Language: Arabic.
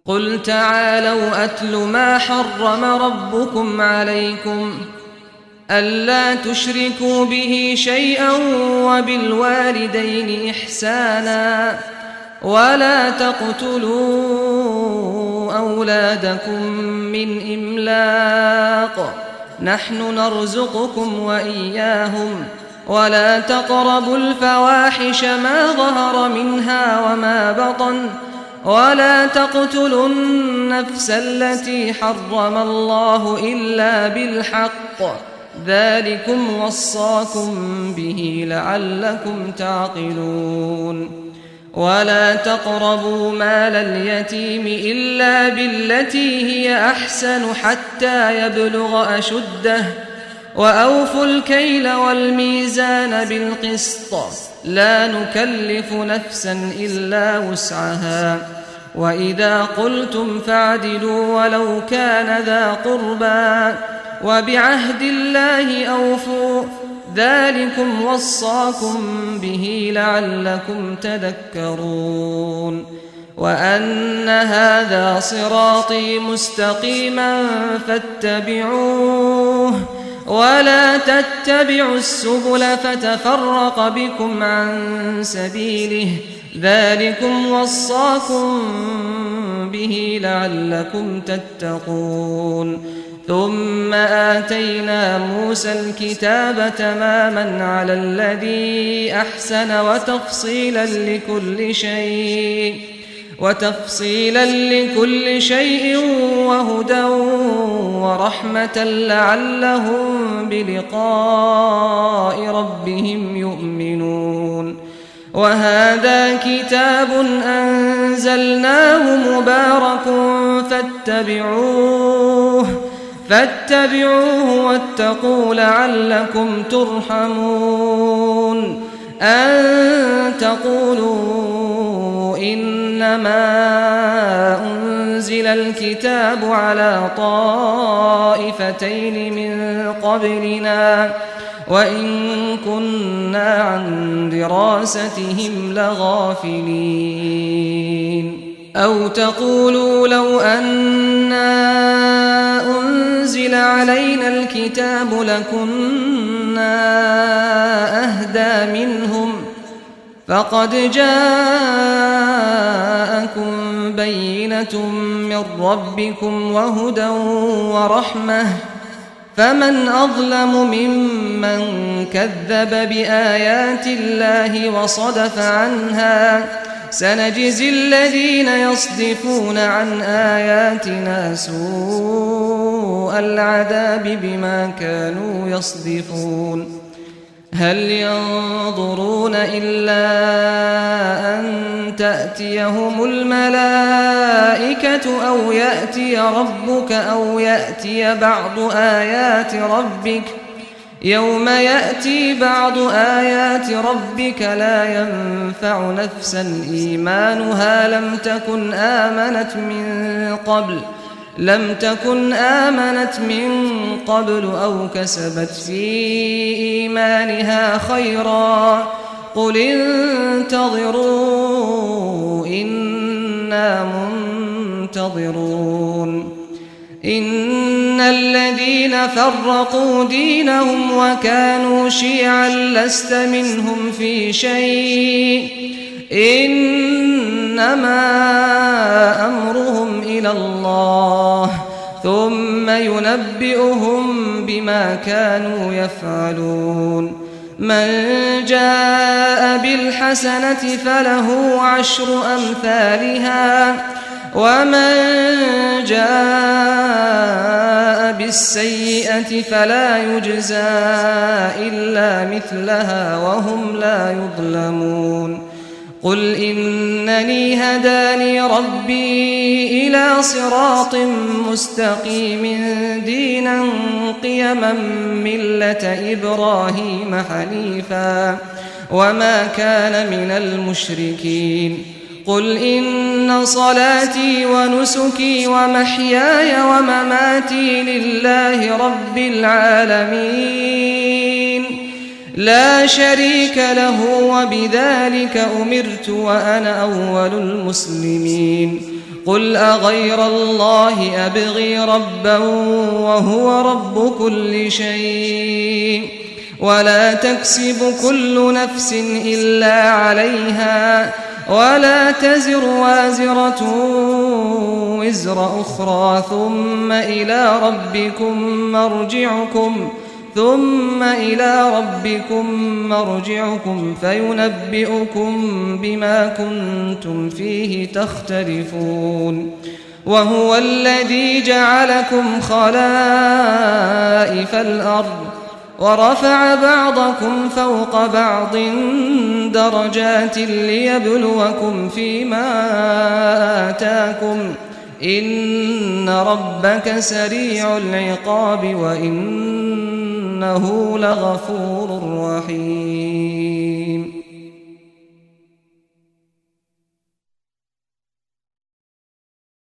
قل تعالوا أتل ما حرم ربكم عليكم ألا تشركوا به شيئا وبالوالدين إحسانا ولا تقتلوا أولادكم من إملاق نحن نرزقكم وإياهم ولا تقربوا الفواحش ما ظهر منها وما بطن ولا تقتلوا النفس التي حرم الله إلا بالحق ذلكم وصاكم به لعلكم تعقلون ولا تقربوا مال اليتيم إلا بالتي هي أحسن حتى يبلغ أشده وأوفوا الكيل والميزان بالقسط لا نكلف نفسا إلا وسعها وإذا قلتم فاعدلوا ولو كان ذا قربى وبعهد الله أوفوا ذلكم وصاكم به لعلكم تذكرون وأن هذا صراطي مستقيما فاتبعوه ولا تتبعوا السبل فتفرق بكم عن سبيله ذلكم وصاكم به لعلكم تتقون ثم آتينا موسى الكتاب تماما على الذي أحسن وتفصيلا لكل شيء وهدى ورحمة لعلهم بلقاء ربهم يؤمنون وهذا كتاب أنزلناه مبارك فاتبعوه واتقوا لعلكم ترحمون أن تقولوا إنما أنزل الكتاب على طائفتين من قبلنا وإن كنا عن دراستهم لغافلين أو تقولوا لو أنا أنزل علينا الكتاب لكنا أهدى منهم فقد جاءكم بينة من ربكم وهدى ورحمة فمن أظلم ممن كذب بآيات الله وصدف عنها سنجزي الذين يصدفون عن آياتنا سوء العذاب بما كانوا يصدفون هل ينظرون إلا أن تأتيهم الملائكة أو يأتي ربك أو يأتي بعض آيات ربك يوم يأتي بعض آيات ربك لا ينفع نفسا إيمانها لم تكن آمنت من قبل أو كسبت في إيمانها خيرا قل انتظروا إنا منتظرون إن الذين فرقوا دينهم وكانوا شيعا لست منهم في شيء إنما أمرهم إلى الله ثم ينبئهم بما كانوا يفعلون من جاء بالحسنة فله 10 أمثالها ومن جاء بالسيئة فلا يجزى إلا مثلها وهم لا يظلمون قل إنني هداني ربي إلى صراط مستقيم دينا قيما ملة إبراهيم حنيفا وما كان من المشركين قل إن صلاتي ونسكي ومحياي ومماتي لله رب العالمين لا شريك له وبذلك أمرت وأنا أول المسلمين قل أغير الله أبغي ربا وهو رب كل شيء ولا تكسب كل نفس إلا عليها ولا تزر وازرة وزر أخرى ثم إلى ربكم مرجعكم فينبئكم بما كنتم فيه تختلفون وهو الذي جعلكم خلائف الأرض ورفع بعضكم فوق بعض درجات ليبلوكم فيما آتاكم إن ربك سريع العقاب وإنه لغفور رحيم